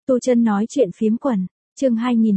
Tu Chân nói chuyện phiếm quần, chương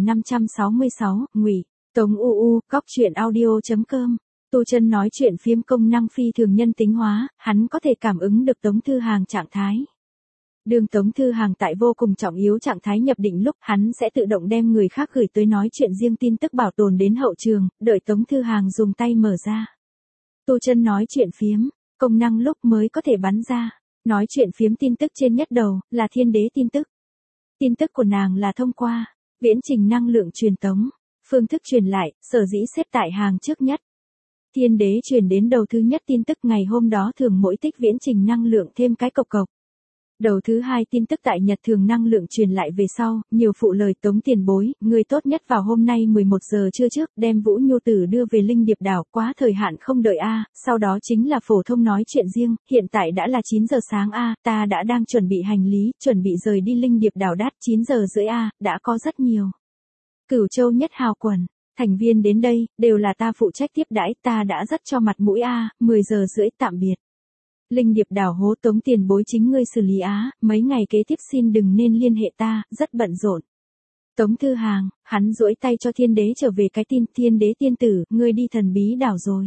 2566, Ngụy, Tống UU, Góc truyện audio.com. Tu Chân nói chuyện phiếm công năng phi thường nhân tính hóa, hắn có thể cảm ứng được Tống Thư Hàng trạng thái. Đường Tống Thư Hàng tại vô cùng trọng yếu trạng thái nhập định lúc, hắn sẽ tự động đem người khác gửi tới nói chuyện riêng tin tức bảo tồn đến hậu trường, đợi Tống Thư Hàng dùng tay mở ra. Tu Chân nói chuyện phiếm, công năng lúc mới có thể bắn ra. Nói chuyện phiếm tin tức trên nhất đầu, là Thiên Đế tin tức. Tin tức của nàng là thông qua viễn trình năng lượng truyền tống, phương thức truyền lại, sở dĩ xếp tại hàng trước nhất. Thiên Đế truyền đến đầu thứ nhất tin tức ngày hôm đó thường mỗi tích viễn trình năng lượng thêm cái cộc cộc. Đầu thứ hai tin tức tại nhật thường năng lượng truyền lại về sau, nhiều phụ lời Tống tiền bối, người tốt nhất vào hôm nay 11 giờ trưa trước, đem Vũ Nhu Tử đưa về Linh Điệp đảo, quá thời hạn không đợi a, sau đó chính là phổ thông nói chuyện riêng, hiện tại đã là 9 giờ sáng a, ta đã đang chuẩn bị hành lý, chuẩn bị rời đi Linh Điệp đảo đát 9 giờ rưỡi a, đã có rất nhiều Cửu Châu nhất hào quần thành viên đến đây, đều là ta phụ trách tiếp đãi, ta đã rất cho mặt mũi a, 10 giờ rưỡi tạm biệt. Linh Điệp đảo hố Tống tiền bối chính ngươi xử lý á, mấy ngày kế tiếp xin đừng nên liên hệ ta, rất bận rộn. Tống Thư Hàng, hắn duỗi tay cho Thiên Đế trở về cái tin, Thiên Đế tiên tử, ngươi đi thần bí đảo rồi.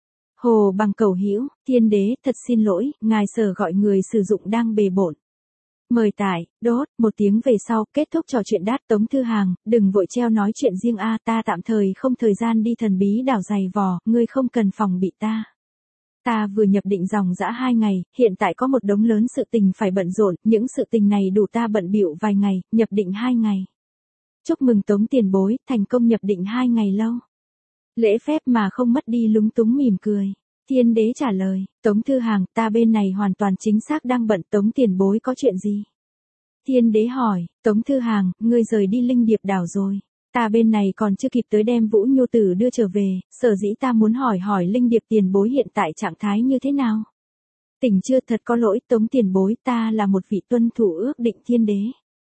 Hồ Bằng cầu hữu, Thiên Đế, thật xin lỗi, ngài sở gọi người sử dụng đang bề bộn. Mời tải, đốt, một tiếng về sau, kết thúc trò chuyện đát. Tống Thư Hàng, đừng vội treo nói chuyện riêng a, ta tạm thời không thời gian đi thần bí đảo giày vò, ngươi không cần phòng bị ta. Ta vừa nhập định dòng dã 2 ngày, hiện tại có một đống lớn sự tình phải bận rộn, những sự tình này đủ ta bận bịu vài ngày, nhập định 2 ngày. Chúc mừng Tống tiền bối, thành công nhập định 2 ngày lâu. Lễ phép mà không mất đi lúng túng mỉm cười. Thiên Đế trả lời, Tống Thư Hàng, ta bên này hoàn toàn chính xác đang bận, Tống tiền bối có chuyện gì? Thiên Đế hỏi, Tống Thư Hàng, ngươi rời đi Linh Điệp đảo rồi. Ta bên này còn chưa kịp tới đem Vũ Nhu Tử đưa trở về, sở dĩ ta muốn hỏi Linh Điệp tiền bối hiện tại trạng thái như thế nào? Tỉnh chưa, thật có lỗi Tống tiền bối, ta là một vị tuân thủ ước định Thiên Đế.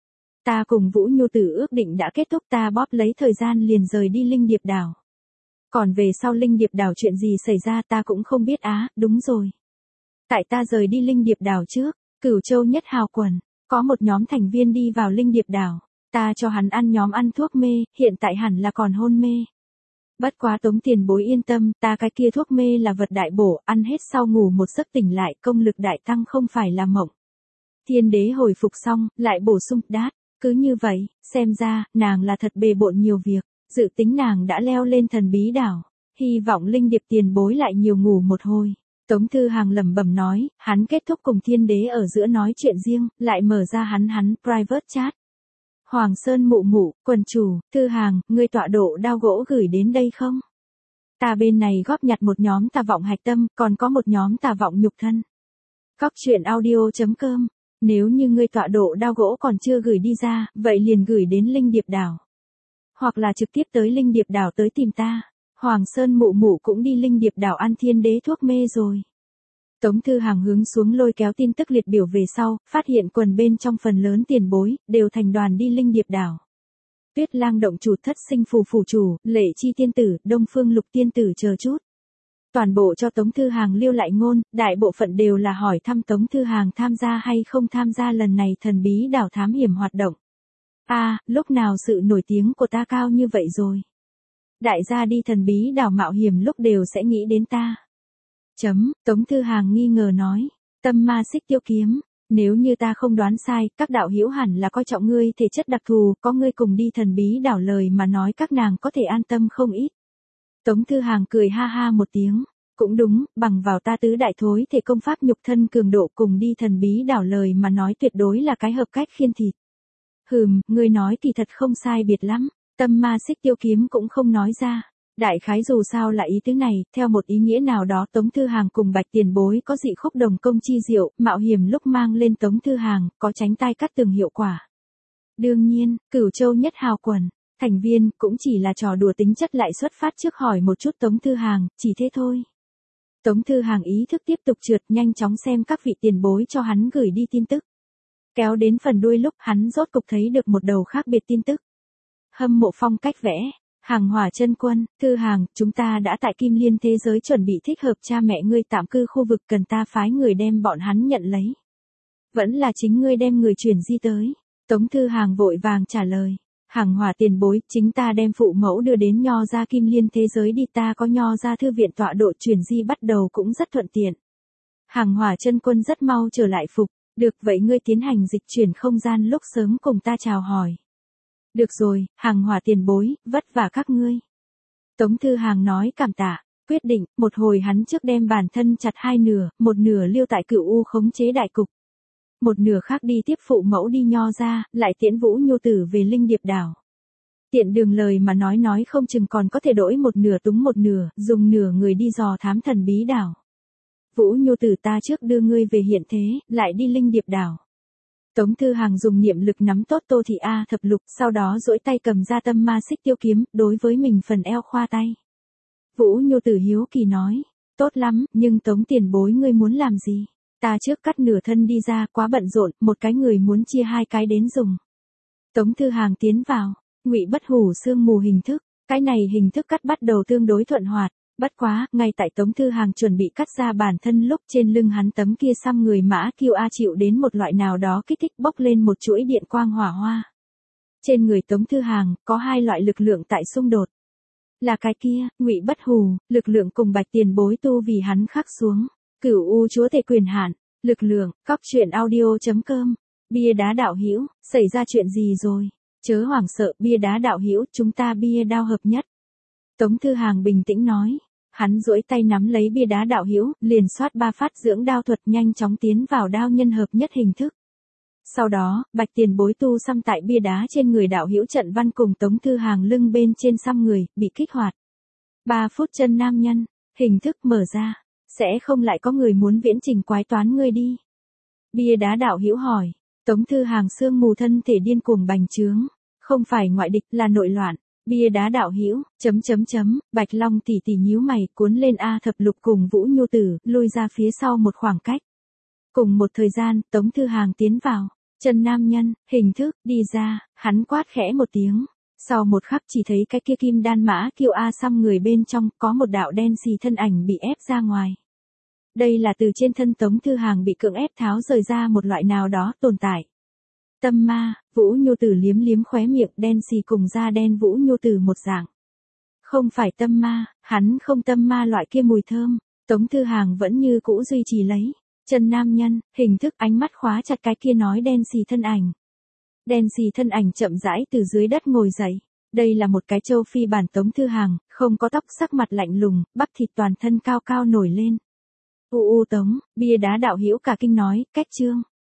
Ta cùng Vũ Nhu Tử ước định đã kết thúc, ta bóp lấy thời gian liền rời đi Linh Điệp đảo. Còn về sau Linh Điệp đảo chuyện gì xảy ra ta cũng không biết á, đúng rồi. Tại ta rời đi Linh Điệp đảo trước, Cửu Châu nhất hào quần, có một nhóm thành viên đi vào Linh Điệp đảo. Ta cho hắn ăn nhóm ăn thuốc mê, hiện tại hẳn là còn hôn mê. Bất quá Tống tiền bối yên tâm, ta cái kia thuốc mê là vật đại bổ, ăn hết sau ngủ một giấc tỉnh lại, công lực đại tăng không phải là mộng. Thiên Đế hồi phục xong, lại bổ sung, đát, cứ như vậy, xem ra, nàng là thật bề bộn nhiều việc, dự tính nàng đã leo lên thần bí đảo, hy vọng Linh Điệp tiền bối lại nhiều ngủ một hồi. Tống Thư Hàng lẩm bẩm nói, hắn kết thúc cùng Thiên Đế ở giữa nói chuyện riêng, lại mở ra hắn private chat. Hoàng Sơn mụ mụ, quần chủ, Thư Hàng, ngươi tọa độ đao gỗ gửi đến đây không? Ta bên này góp nhặt một nhóm tà vọng hạch tâm, còn có một nhóm tà vọng nhục thân. Góc truyện audio.com. Nếu như ngươi tọa độ đao gỗ còn chưa gửi đi ra, vậy liền gửi đến Linh Điệp đảo. Hoặc là trực tiếp tới Linh Điệp đảo tới tìm ta. Hoàng Sơn mụ mụ cũng đi Linh Điệp đảo ăn Thiên Đế thuốc mê rồi. Tống Thư Hàng hướng xuống lôi kéo tin tức liệt biểu về sau, phát hiện quần bên trong phần lớn tiền bối, đều thành đoàn đi Linh Điệp đảo. Tuyết Lang động chủ, Thất Sinh phù phủ chủ, Lệ Chi tiên tử, Đông Phương Lục tiên tử chờ chút. Toàn bộ cho Tống Thư Hàng lưu lại ngôn, đại bộ phận đều là hỏi thăm Tống Thư Hàng tham gia hay không tham gia lần này thần bí đảo thám hiểm hoạt động. Lúc nào sự nổi tiếng của ta cao như vậy rồi? Đại gia đi thần bí đảo mạo hiểm lúc đều sẽ nghĩ đến ta. Tống Thư Hàng nghi ngờ nói, Tâm Ma Xích Tiêu Kiếm, nếu như ta không đoán sai, các đạo hữu hẳn là coi trọng ngươi thể chất đặc thù, có ngươi cùng đi thần bí đảo lời mà nói các nàng có thể an tâm không ít. Tống Thư Hàng cười ha ha một tiếng, cũng đúng, bằng vào ta tứ đại thối thể công pháp nhục thân cường độ cùng đi thần bí đảo lời mà nói tuyệt đối là cái hợp cách khiên thịt. Ngươi nói thì thật không sai biệt lắm, Tâm Ma Xích Tiêu Kiếm cũng không nói ra. Đại khái dù sao là ý tứ này, theo một ý nghĩa nào đó Tống Thư Hàng cùng Bạch tiền bối có dị khúc đồng công chi diệu, mạo hiểm lúc mang lên Tống Thư Hàng, có tránh tai cắt tường hiệu quả. Đương nhiên, Cửu Châu nhất hào quần, thành viên, cũng chỉ là trò đùa tính chất lại xuất phát trước hỏi một chút Tống Thư Hàng, chỉ thế thôi. Tống Thư Hàng ý thức tiếp tục trượt, nhanh chóng xem các vị tiền bối cho hắn gửi đi tin tức. Kéo đến phần đuôi lúc hắn rốt cục thấy được một đầu khác biệt tin tức. Hâm mộ phong cách vẽ. Hàng Hỏa chân quân, Thư Hàng, chúng ta đã tại Kim Liên thế giới chuẩn bị thích hợp cha mẹ ngươi tạm cư khu vực, cần ta phái người đem bọn hắn nhận lấy. Vẫn là chính ngươi đem người chuyển di tới. Tống Thư Hàng vội vàng trả lời. Hàng Hỏa tiền bối, chính ta đem phụ mẫu đưa đến Nho gia Kim Liên thế giới đi, ta có Nho gia thư viện tọa độ truyền di bắt đầu cũng rất thuận tiện. Hàng Hỏa chân quân rất mau trở lại phục. Được vậy ngươi tiến hành dịch chuyển không gian lúc sớm cùng ta chào hỏi. Được rồi, Hàng Hỏa tiền bối, vất vả các ngươi. Tống Thư Hàng nói cảm tạ, quyết định, một hồi hắn trước đem bản thân chặt hai nửa, một nửa lưu tại Cửu U khống chế đại cục. Một nửa khác đi tiếp phụ mẫu đi Nho ra, lại tiễn Vũ Nhu Tử về Linh Điệp đảo. Tiện đường lời mà nói không chừng còn có thể đổi một nửa túng một nửa, dùng nửa người đi dò thám thần bí đảo. Vũ Nhu Tử ta trước đưa ngươi về hiện thế, lại đi Linh Điệp đảo. Tống Thư Hàng dùng niệm lực nắm tốt Tô Thị A thập lục, sau đó duỗi tay cầm ra tâm ma xích tiêu kiếm, đối với mình phần eo khoa tay. Vũ Nhu Tử hiếu kỳ nói, tốt lắm, nhưng Tống tiền bối ngươi muốn làm gì? Ta trước cắt nửa thân đi ra, quá bận rộn, một cái người muốn chia hai cái đến dùng. Tống Thư Hàng tiến vào, Ngụy Bất Hủ sương mù hình thức, cái này hình thức cắt bắt đầu tương đối thuận hoạt. Bất quá, ngay tại Tống Thư Hàng chuẩn bị cắt ra bản thân lúc trên lưng hắn tấm kia xăm người mã kiêu a chịu đến một loại nào đó kích thích bốc lên một chuỗi điện quang hỏa hoa. Trên người Tống Thư Hàng, có hai loại lực lượng tại xung đột. Là cái kia, Ngụy Bất Hủ, lực lượng cùng Bạch Tiền Bối tu vì hắn khắc xuống. Cửu U chúa tể quyền hạn, lực lượng, cóc truyện audio.com. Bia đá đạo hữu, xảy ra chuyện gì rồi? Chớ hoảng sợ, bia đá đạo hữu, chúng ta bia đao hợp nhất. Tống Thư Hàng bình tĩnh nói, hắn duỗi tay nắm lấy bia đá đạo hữu, liền xoát 3 phát dưỡng đao thuật nhanh chóng tiến vào đao nhân hợp nhất hình thức. Sau đó, Bạch Tiền Bối tu xăm tại bia đá trên người đạo hữu trận văn cùng Tống Thư Hàng lưng bên trên xăm người, bị kích hoạt. 3 phút chân nam nhân, hình thức mở ra, sẽ không lại có người muốn viễn trình quái toán ngươi đi. Bia đá đạo hữu hỏi, Tống Thư Hàng sương mù thân thể điên cuồng bành trướng, không phải ngoại địch là nội loạn. Bia đá đạo hữu, Bạch Long tỷ tỷ nhíu mày, cuốn lên A thập lục cùng Vũ Nhu Tử, lui ra phía sau một khoảng cách. Cùng một thời gian, Tống Thư Hàng tiến vào, chân nam nhân, hình thức, đi ra, hắn quát khẽ một tiếng. Sau một khắc chỉ thấy cái kia kim đan mã kiêu A xăm người bên trong, có một đạo đen xì thân ảnh bị ép ra ngoài. Đây là từ trên thân Tống Thư Hàng bị cưỡng ép tháo rời ra một loại nào đó tồn tại. Tâm ma, Vũ Nhu Tử liếm liếm khóe miệng, đen xì cùng da đen Vũ Nhu Tử một dạng. Không phải tâm ma, hắn không tâm ma loại kia mùi thơm. Tống Thư Hàng vẫn như cũ duy trì lấy. Chân nam nhân, hình thức ánh mắt khóa chặt cái kia nói đen xì thân ảnh. Đen xì thân ảnh chậm rãi từ dưới đất ngồi dậy. Đây là một cái châu Phi bản Tống Thư Hàng, không có tóc, sắc mặt lạnh lùng, bắp thịt toàn thân cao cao nổi lên. U Tống, bia đá đạo hữu cả kinh nói, cách chương.